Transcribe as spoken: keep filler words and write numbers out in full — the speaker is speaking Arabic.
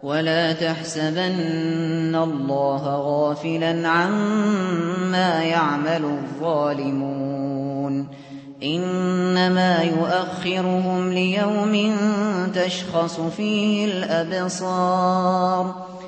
ولا تحسبن الله غافلا عما يعمل الظالمون إنما يؤخرهم ليوم تشخص فيه الأبصار